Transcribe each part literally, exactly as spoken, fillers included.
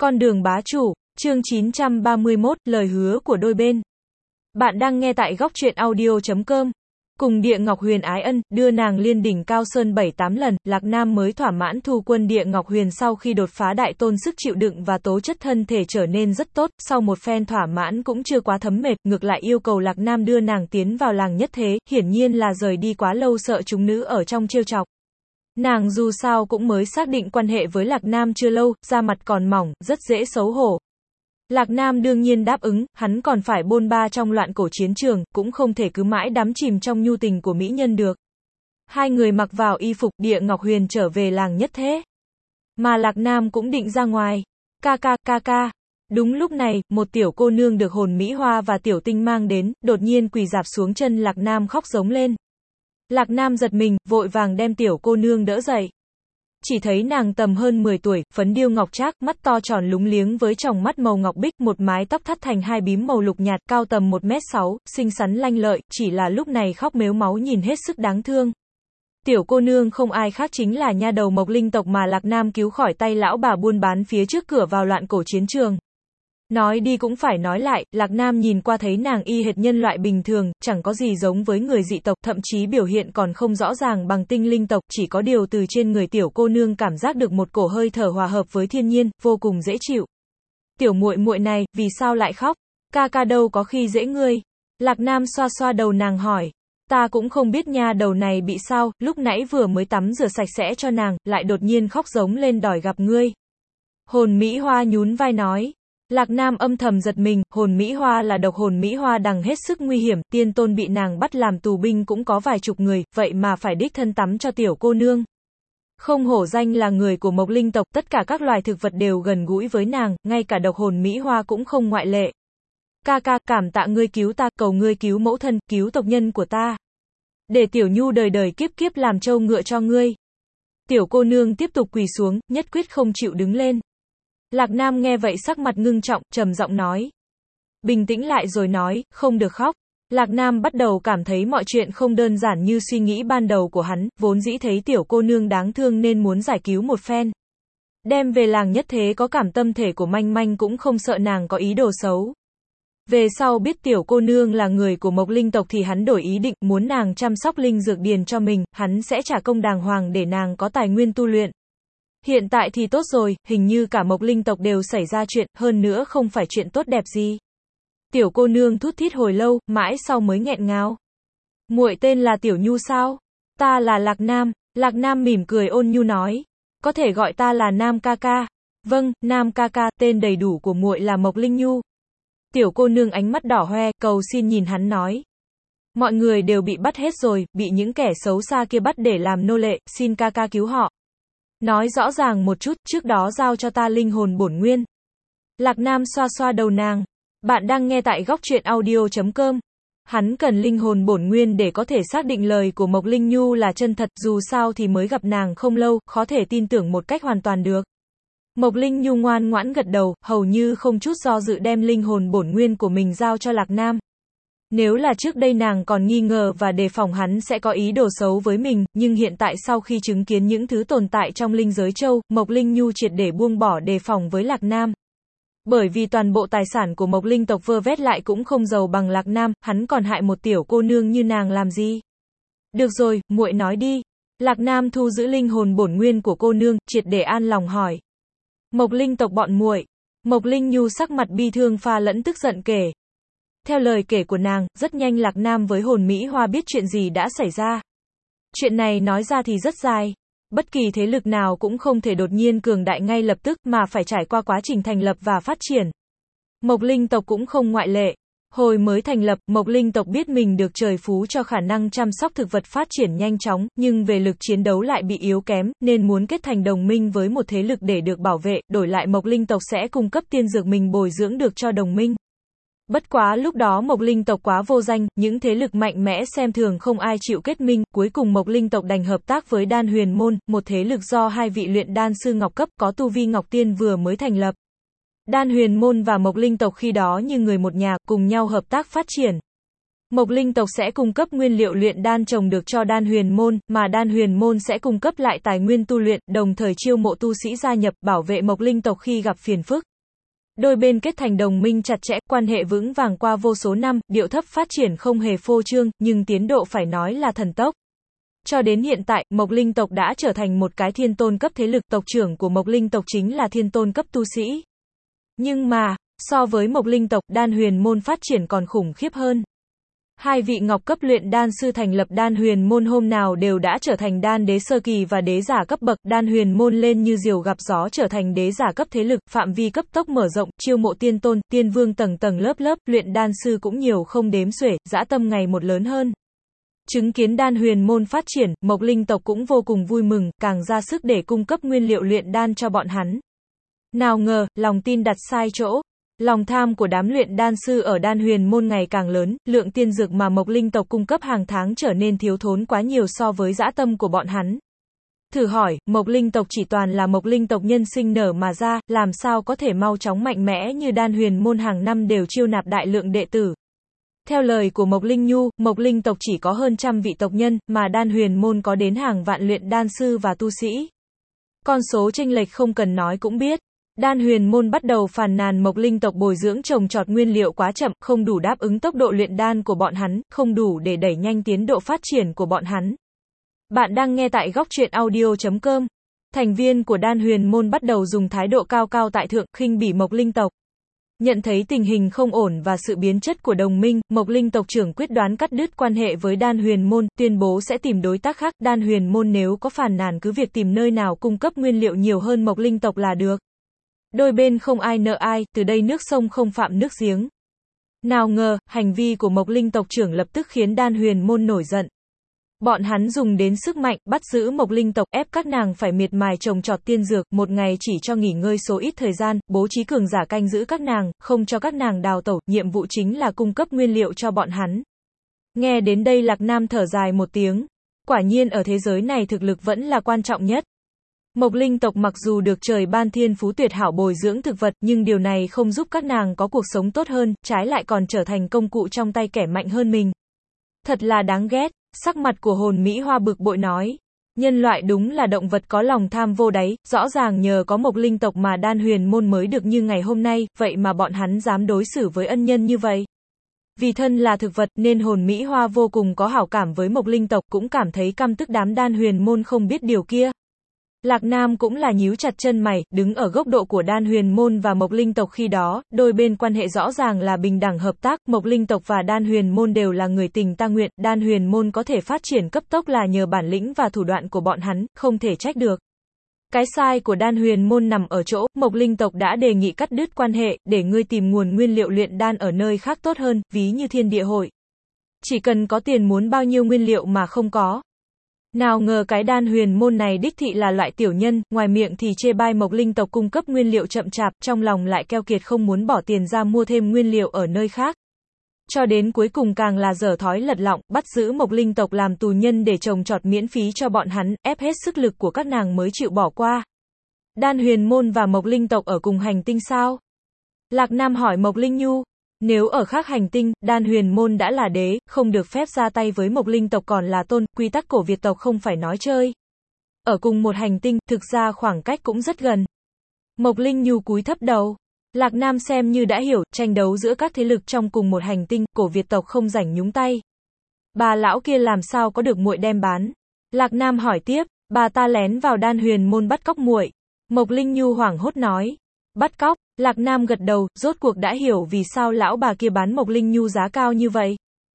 Con đường bá chủ, chương chín trăm ba mươi mốt, lời hứa của đôi bên. Bạn đang nghe tại góc truyện audio chấm com. Cùng Địa Ngọc Huyền ái ân, đưa nàng liên đỉnh Cao Sơn bảy tám lần, Lạc Nam mới thỏa mãn thu quân Địa Ngọc Huyền sau khi đột phá đại tôn sức chịu đựng và tố chất thân thể trở nên rất tốt, sau một phen thỏa mãn cũng chưa quá thấm mệt, ngược lại yêu cầu Lạc Nam đưa nàng tiến vào làng nhất thế, hiển nhiên là rời đi quá lâu sợ chúng nữ ở trong trêu chọc. Nàng dù sao cũng mới xác định quan hệ với Lạc Nam chưa lâu, da mặt còn mỏng, rất dễ xấu hổ. Lạc Nam đương nhiên đáp ứng, hắn còn phải bôn ba trong loạn cổ chiến trường, cũng không thể cứ mãi đắm chìm trong nhu tình của mỹ nhân được. Hai người mặc vào y phục, Địa Ngọc Huyền trở về làng nhất thế. Mà Lạc Nam cũng định ra ngoài. Ca ca, ca ca. Đúng lúc này, một tiểu cô nương được hồn Mỹ Hoa và tiểu tinh mang đến, đột nhiên quỳ rạp xuống chân Lạc Nam khóc giống lên. Lạc Nam giật mình, vội vàng đem tiểu cô nương đỡ dậy. Chỉ thấy nàng tầm hơn mười tuổi, phấn điêu ngọc trác, mắt to tròn lúng liếng với tròng mắt màu ngọc bích, một mái tóc thắt thành hai bím màu lục nhạt, cao tầm một mét sáu, xinh xắn lanh lợi, chỉ là lúc này khóc mếu máu nhìn hết sức đáng thương. Tiểu cô nương không ai khác chính là nha đầu Mộc Linh tộc mà Lạc Nam cứu khỏi tay lão bà buôn bán phía trước cửa vào loạn cổ chiến trường. Nói đi cũng phải nói lại, Lạc Nam nhìn qua thấy nàng y hệt nhân loại bình thường, chẳng có gì giống với người dị tộc, thậm chí biểu hiện còn không rõ ràng bằng tinh linh tộc, chỉ có điều từ trên người tiểu cô nương cảm giác được một cổ hơi thở hòa hợp với thiên nhiên, vô cùng dễ chịu. Tiểu muội muội này, vì sao lại khóc? Ca ca đâu có khi dễ ngươi. Lạc Nam xoa xoa đầu nàng hỏi. Ta cũng không biết nha đầu này bị sao, lúc nãy vừa mới tắm rửa sạch sẽ cho nàng, lại đột nhiên khóc giống lên đòi gặp ngươi. Hồn Mỹ Hoa nhún vai nói. Lạc Nam âm thầm giật mình, hồn Mỹ Hoa là độc hồn Mỹ Hoa đằng hết sức nguy hiểm, tiên tôn bị nàng bắt làm tù binh cũng có vài chục người, vậy mà phải đích thân tắm cho tiểu cô nương. Không hổ danh là người của Mộc Linh tộc, tất cả các loài thực vật đều gần gũi với nàng, ngay cả độc hồn Mỹ Hoa cũng không ngoại lệ. Ca ca, cảm tạ ngươi cứu ta, cầu ngươi cứu mẫu thân, cứu tộc nhân của ta. Để tiểu nhu đời đời kiếp kiếp làm trâu ngựa cho ngươi. Tiểu cô nương tiếp tục quỳ xuống, nhất quyết không chịu đứng lên. Lạc Nam nghe vậy sắc mặt ngưng trọng, trầm giọng nói. Bình tĩnh lại rồi nói, không được khóc. Lạc Nam bắt đầu cảm thấy mọi chuyện không đơn giản như suy nghĩ ban đầu của hắn, vốn dĩ thấy tiểu cô nương đáng thương nên muốn giải cứu một phen. Đem về làng nhất thế có cảm tâm thể của manh manh cũng không sợ nàng có ý đồ xấu. Về sau biết tiểu cô nương là người của Mộc Linh tộc thì hắn đổi ý định, muốn nàng chăm sóc linh dược điền cho mình, hắn sẽ trả công đàng hoàng để nàng có tài nguyên tu luyện. Hiện tại thì tốt rồi, hình như cả Mộc Linh tộc đều xảy ra chuyện, hơn nữa không phải chuyện tốt đẹp gì. Tiểu cô nương thút thít hồi lâu, mãi sau mới nghẹn ngào. Muội tên là Tiểu Nhu sao? Ta là Lạc Nam. Lạc Nam mỉm cười ôn nhu nói. Có thể gọi ta là Nam ca ca. Vâng, Nam ca ca, tên đầy đủ của muội là Mộc Linh Nhu. Tiểu cô nương ánh mắt đỏ hoe, cầu xin nhìn hắn nói. Mọi người đều bị bắt hết rồi, bị những kẻ xấu xa kia bắt để làm nô lệ, xin ca ca cứu họ. Nói rõ ràng một chút, trước đó giao cho ta linh hồn bổn nguyên. Lạc Nam xoa xoa đầu nàng. Bạn đang nghe tại góc truyện audio chấm com. Hắn cần linh hồn bổn nguyên để có thể xác định lời của Mộc Linh Nhu là chân thật, dù sao thì mới gặp nàng không lâu, khó thể tin tưởng một cách hoàn toàn được. Mộc Linh Nhu ngoan ngoãn gật đầu, hầu như không chút do dự đem linh hồn bổn nguyên của mình giao cho Lạc Nam. Nếu là trước đây nàng còn nghi ngờ và đề phòng hắn sẽ có ý đồ xấu với mình, nhưng hiện tại sau khi chứng kiến những thứ tồn tại trong linh giới châu, Mộc Linh Nhu triệt để buông bỏ đề phòng với Lạc Nam. Bởi vì toàn bộ tài sản của Mộc Linh tộc vơ vét lại cũng không giàu bằng Lạc Nam, hắn còn hại một tiểu cô nương như nàng làm gì? Được rồi, muội nói đi. Lạc Nam thu giữ linh hồn bổn nguyên của cô nương, triệt để an lòng hỏi. Mộc Linh tộc bọn muội. Mộc Linh Nhu sắc mặt bi thương pha lẫn tức giận kể. Theo lời kể của nàng, rất nhanh Lạc Nam với hồn Mỹ Hoa biết chuyện gì đã xảy ra. Chuyện này nói ra thì rất dài. Bất kỳ thế lực nào cũng không thể đột nhiên cường đại ngay lập tức mà phải trải qua quá trình thành lập và phát triển. Mộc Linh tộc cũng không ngoại lệ. Hồi mới thành lập, Mộc Linh tộc biết mình được trời phú cho khả năng chăm sóc thực vật phát triển nhanh chóng, nhưng về lực chiến đấu lại bị yếu kém, nên muốn kết thành đồng minh với một thế lực để được bảo vệ, đổi lại Mộc Linh tộc sẽ cung cấp tiên dược mình bồi dưỡng được cho đồng minh. Bất quá lúc đó Mộc Linh tộc quá vô danh, những thế lực mạnh mẽ xem thường không ai chịu kết minh, cuối cùng Mộc Linh tộc đành hợp tác với Đan Huyền Môn, một thế lực do hai vị luyện đan sư ngọc cấp có tu vi ngọc tiên vừa mới thành lập. Đan Huyền Môn và Mộc Linh tộc khi đó như người một nhà, cùng nhau hợp tác phát triển. Mộc Linh tộc sẽ cung cấp nguyên liệu luyện đan trồng được cho Đan Huyền Môn, mà Đan Huyền Môn sẽ cung cấp lại tài nguyên tu luyện, đồng thời chiêu mộ tu sĩ gia nhập, bảo vệ Mộc Linh tộc khi gặp phiền phức. Đôi bên kết thành đồng minh chặt chẽ, quan hệ vững vàng qua vô số năm, điệu thấp phát triển không hề phô trương, nhưng tiến độ phải nói là thần tốc. Cho đến hiện tại, Mộc Linh tộc đã trở thành một cái thiên tôn cấp thế lực, tộc trưởng của Mộc Linh tộc chính là thiên tôn cấp tu sĩ. Nhưng mà, so với Mộc Linh tộc, Đan Huyền môn phát triển còn khủng khiếp hơn. Hai vị ngọc cấp luyện đan sư thành lập Đan Huyền môn hôm nào đều đã trở thành đan đế sơ kỳ và đế giả cấp bậc, Đan Huyền môn lên như diều gặp gió trở thành đế giả cấp thế lực, phạm vi cấp tốc mở rộng, chiêu mộ tiên tôn, tiên vương tầng tầng lớp lớp, luyện đan sư cũng nhiều không đếm xuể, dã tâm ngày một lớn hơn. Chứng kiến Đan Huyền môn phát triển, Mộc Linh tộc cũng vô cùng vui mừng, càng ra sức để cung cấp nguyên liệu luyện đan cho bọn hắn. Nào ngờ, lòng tin đặt sai chỗ. Lòng tham của đám luyện đan sư ở Đan Huyền môn ngày càng lớn, lượng tiên dược mà Mộc Linh tộc cung cấp hàng tháng trở nên thiếu thốn quá nhiều so với dã tâm của bọn hắn. Thử hỏi, Mộc Linh tộc chỉ toàn là Mộc Linh tộc nhân sinh nở mà ra, làm sao có thể mau chóng mạnh mẽ như Đan Huyền môn hàng năm đều chiêu nạp đại lượng đệ tử. Theo lời của Mộc Linh Nhu, Mộc Linh tộc chỉ có hơn trăm vị tộc nhân, mà Đan Huyền môn có đến hàng vạn luyện đan sư và tu sĩ. Con số chênh lệch không cần nói cũng biết. Đan Huyền môn bắt đầu phàn nàn Mộc Linh tộc bồi dưỡng trồng trọt nguyên liệu quá chậm, không đủ đáp ứng tốc độ luyện đan của bọn hắn, không đủ để đẩy nhanh tiến độ phát triển của bọn hắn. Bạn đang nghe tại góc truyện audio chấm com. Thành viên của Đan Huyền môn bắt đầu dùng thái độ cao cao tại thượng, khinh bỉ Mộc Linh tộc. Nhận thấy tình hình không ổn và sự biến chất của đồng minh, Mộc Linh tộc trưởng quyết đoán cắt đứt quan hệ với Đan Huyền môn, tuyên bố sẽ tìm đối tác khác. Đan Huyền môn nếu có phàn nàn cứ việc tìm nơi nào cung cấp nguyên liệu nhiều hơn Mộc Linh tộc là được. Đôi bên không ai nợ ai, từ đây nước sông không phạm nước giếng. Nào ngờ, hành vi của Mộc Linh tộc trưởng lập tức khiến Đan Huyền môn nổi giận. Bọn hắn dùng đến sức mạnh, bắt giữ Mộc Linh tộc, ép các nàng phải miệt mài trồng trọt tiên dược, một ngày chỉ cho nghỉ ngơi số ít thời gian, bố trí cường giả canh giữ các nàng, không cho các nàng đào tẩu, nhiệm vụ chính là cung cấp nguyên liệu cho bọn hắn. Nghe đến đây Lạc Nam thở dài một tiếng. Quả nhiên ở thế giới này thực lực vẫn là quan trọng nhất. Mộc Linh tộc mặc dù được trời ban thiên phú tuyệt hảo bồi dưỡng thực vật, nhưng điều này không giúp các nàng có cuộc sống tốt hơn, trái lại còn trở thành công cụ trong tay kẻ mạnh hơn mình. Thật là đáng ghét. Sắc mặt của Hồn Mỹ Hoa bực bội nói. Nhân loại đúng là động vật có lòng tham vô đáy, rõ ràng nhờ có Mộc Linh tộc mà Đan Huyền môn mới được như ngày hôm nay, vậy mà bọn hắn dám đối xử với ân nhân như vậy. Vì thân là thực vật nên Hồn Mỹ Hoa vô cùng có hảo cảm với Mộc Linh tộc, cũng cảm thấy căm tức đám Đan Huyền môn không biết điều kia. Lạc Nam cũng là nhíu chặt chân mày, đứng ở góc độ của Đan Huyền môn và Mộc Linh tộc khi đó, đôi bên quan hệ rõ ràng là bình đẳng hợp tác, Mộc Linh tộc và Đan Huyền môn đều là người tình ta nguyện, Đan Huyền môn có thể phát triển cấp tốc là nhờ bản lĩnh và thủ đoạn của bọn hắn, không thể trách được. Cái sai của Đan Huyền môn nằm ở chỗ, Mộc Linh tộc đã đề nghị cắt đứt quan hệ, để ngươi tìm nguồn nguyên liệu luyện đan ở nơi khác tốt hơn, ví như Thiên Địa Hội. Chỉ cần có tiền muốn bao nhiêu nguyên liệu mà không có. Nào ngờ cái Đan Huyền môn này đích thị là loại tiểu nhân, ngoài miệng thì chê bai Mộc Linh tộc cung cấp nguyên liệu chậm chạp, trong lòng lại keo kiệt không muốn bỏ tiền ra mua thêm nguyên liệu ở nơi khác. Cho đến cuối cùng càng là dở thói lật lọng, bắt giữ Mộc Linh tộc làm tù nhân để trồng trọt miễn phí cho bọn hắn, ép hết sức lực của các nàng mới chịu bỏ qua. Đan Huyền môn và Mộc Linh tộc ở cùng hành tinh sao? Lạc Nam hỏi Mộc Linh Nhu. Nếu ở khác hành tinh, Đan Huyền môn đã là đế, không được phép ra tay với Mộc Linh tộc còn là tôn, quy tắc cổ Việt tộc không phải nói chơi. Ở cùng một hành tinh, thực ra khoảng cách cũng rất gần. Mộc Linh Nhu cúi thấp đầu. Lạc Nam xem như đã hiểu, tranh đấu giữa các thế lực trong cùng một hành tinh, cổ Việt tộc không rảnh nhúng tay. Bà lão kia làm sao có được muội đem bán? Lạc Nam hỏi tiếp, bà ta lén vào Đan Huyền môn bắt cóc muội. Mộc Linh Nhu hoảng hốt nói. Bắt cóc? Lạc Nam gật đầu, rốt cuộc đã hiểu vì sao lão bà kia bán Mộc Linh Nhu giá cao như vậy.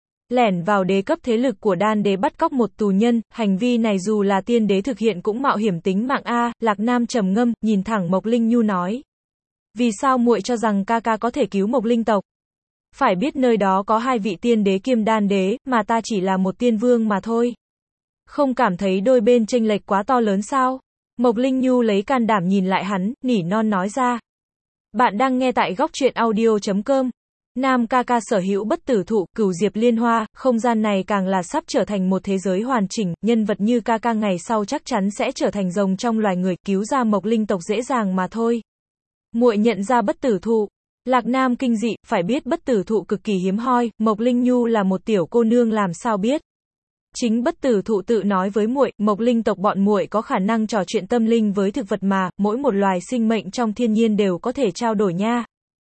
Lẻn vào đế cấp thế lực của Đan đế bắt cóc một tù nhân, hành vi này dù là tiên đế thực hiện cũng mạo hiểm tính mạng a. Lạc Nam trầm ngâm, nhìn thẳng Mộc Linh Nhu nói. Vì sao muội cho rằng ca ca có thể cứu Mộc Linh tộc? Phải biết nơi đó có hai vị tiên đế kiêm Đan đế, mà ta chỉ là một tiên vương mà thôi. Không cảm thấy đôi bên chênh lệch quá to lớn sao? Mộc Linh Nhu lấy can đảm nhìn lại hắn, nỉ non nói ra. Bạn đang nghe tại góc truyện audio chấm com. Nam ca ca sở hữu bất tử thụ, cửu diệp liên hoa, không gian này càng là sắp trở thành một thế giới hoàn chỉnh, nhân vật như ca ca ngày sau chắc chắn sẽ trở thành rồng trong loài người, cứu ra Mộc Linh tộc dễ dàng mà thôi. Muội nhận ra bất tử thụ. Lạc Nam kinh dị, phải biết bất tử thụ cực kỳ hiếm hoi, Mộc Linh Nhu là một tiểu cô nương làm sao biết. Chính bất tử thụ tự nói với muội, Mộc Linh tộc bọn muội có khả năng trò chuyện tâm linh với thực vật mà, mỗi một loài sinh mệnh trong thiên nhiên đều có thể trao đổi nha.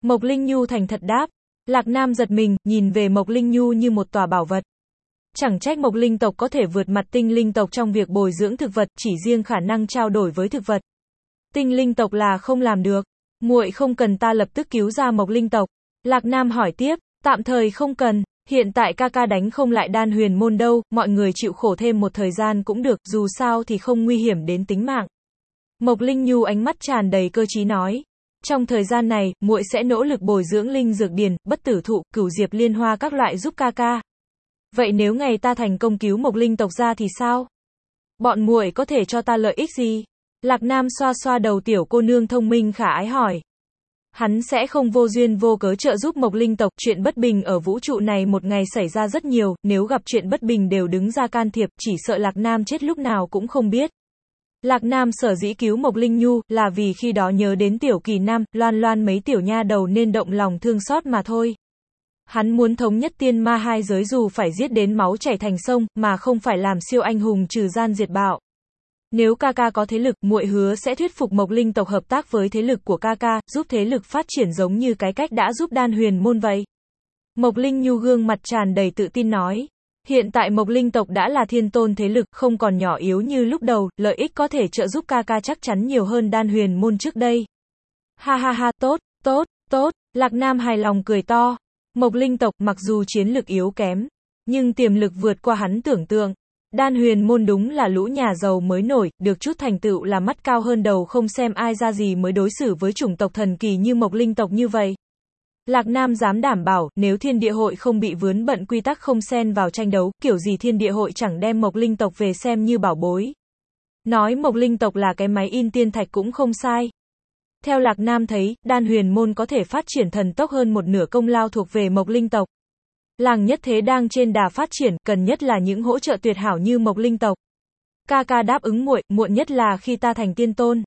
Mộc Linh Nhu thành thật đáp. Lạc Nam giật mình, nhìn về Mộc Linh Nhu như một tòa bảo vật. Chẳng trách Mộc Linh tộc có thể vượt mặt tinh linh tộc trong việc bồi dưỡng thực vật, chỉ riêng khả năng trao đổi với thực vật. Tinh linh tộc là không làm được. Muội không cần ta lập tức cứu ra Mộc Linh tộc. Lạc Nam hỏi tiếp, tạm thời không cần, hiện tại ca ca đánh không lại Đan Huyền môn đâu, mọi người chịu khổ thêm một thời gian cũng được, dù sao thì không nguy hiểm đến tính mạng. Mộc Linh Nhu ánh mắt tràn đầy cơ trí nói, trong thời gian này, muội sẽ nỗ lực bồi dưỡng linh dược điền, bất tử thụ, cửu diệp liên hoa các loại giúp ca ca. Vậy nếu ngày ta thành công cứu Mộc Linh tộc ra thì sao? Bọn muội có thể cho ta lợi ích gì? Lạc Nam xoa xoa đầu tiểu cô nương thông minh khả ái hỏi. Hắn sẽ không vô duyên vô cớ trợ giúp Mộc Linh tộc, chuyện bất bình ở vũ trụ này một ngày xảy ra rất nhiều, nếu gặp chuyện bất bình đều đứng ra can thiệp, chỉ sợ Lạc Nam chết lúc nào cũng không biết. Lạc Nam sở dĩ cứu Mộc Linh Nhu, là vì khi đó nhớ đến tiểu Kỳ Nam, Loan Loan mấy tiểu nha đầu nên động lòng thương xót mà thôi. Hắn muốn thống nhất tiên ma hai giới dù phải giết đến máu chảy thành sông, mà không phải làm siêu anh hùng trừ gian diệt bạo. Nếu ca ca có thế lực, muội hứa sẽ thuyết phục Mộc Linh tộc hợp tác với thế lực của ca ca, giúp thế lực phát triển giống như cái cách đã giúp Đan Huyền môn vậy. Mộc Linh Nhu gương mặt tràn đầy tự tin nói. Hiện tại Mộc Linh tộc đã là thiên tôn thế lực, không còn nhỏ yếu như lúc đầu, lợi ích có thể trợ giúp ca ca chắc chắn nhiều hơn Đan Huyền môn trước đây. Ha ha ha, tốt, tốt, tốt, Lạc Nam hài lòng cười to. Mộc Linh tộc mặc dù chiến lực yếu kém, nhưng tiềm lực vượt qua hắn tưởng tượng. Đan Huyền môn đúng là lũ nhà giàu mới nổi, được chút thành tựu là mắt cao hơn đầu, không xem ai ra gì mới đối xử với chủng tộc thần kỳ như Mộc Linh tộc như vậy. Lạc Nam dám đảm bảo, nếu thiên địa hội không bị vướng bận quy tắc không xen vào tranh đấu, kiểu gì thiên địa hội chẳng đem Mộc Linh tộc về xem như bảo bối. Nói Mộc Linh tộc là cái máy in tiên thạch cũng không sai. Theo Lạc Nam thấy, Đan Huyền môn có thể phát triển thần tốc hơn một nửa công lao thuộc về Mộc Linh tộc. Làng nhất thế đang trên đà phát triển, cần nhất là những hỗ trợ tuyệt hảo như Mộc Linh tộc. Ca ca đáp ứng muội, muộn nhất là khi ta thành tiên tôn,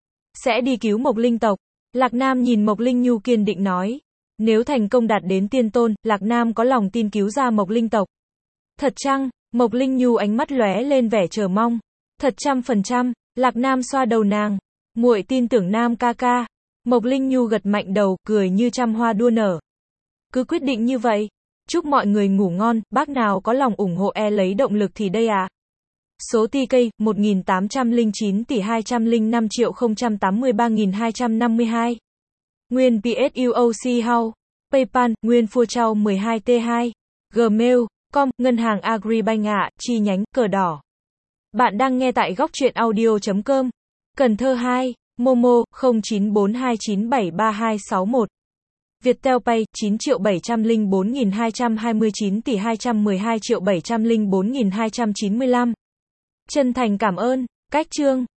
sẽ đi cứu Mộc Linh tộc. Lạc Nam nhìn Mộc Linh Nhu kiên định nói. Nếu thành công đạt đến tiên tôn, Lạc Nam có lòng tin cứu ra Mộc Linh tộc. Thật chăng? Mộc Linh Nhu ánh mắt lóe lên vẻ chờ mong. Thật trăm phần trăm, Lạc Nam xoa đầu nàng. Muội tin tưởng Nam ca ca. Mộc Linh Nhu gật mạnh đầu, cười như trăm hoa đua nở. Cứ quyết định như vậy. Chúc mọi người ngủ ngon, bác nào có lòng ủng hộ e lấy động lực thì đây à. Số tê ca, một nghìn tám trăm lẻ chín tỷ hai trăm lẻ năm triệu không trăm tám mươi ba nghìn hai trăm năm mươi hai. Nguyên pê ét u ô xê House, PayPal, Nguyên Phua Trao mười hai T hai, Gmail, com, Ngân hàng Agribank ạ, chi nhánh, cờ đỏ. Bạn đang nghe tại góc truyện audio chấm com. Cần Thơ hai, Momo, không chín bốn hai chín bảy ba hai sáu một. Viettel Pay, chín triệu bảy trăm lẻ bốn nghìn hai trăm hai mươi chín tỷ hai trăm mười hai triệu bảy trăm lẻ bốn nghìn hai trăm chín mươi lăm. Chân thành cảm ơn. Cách chương.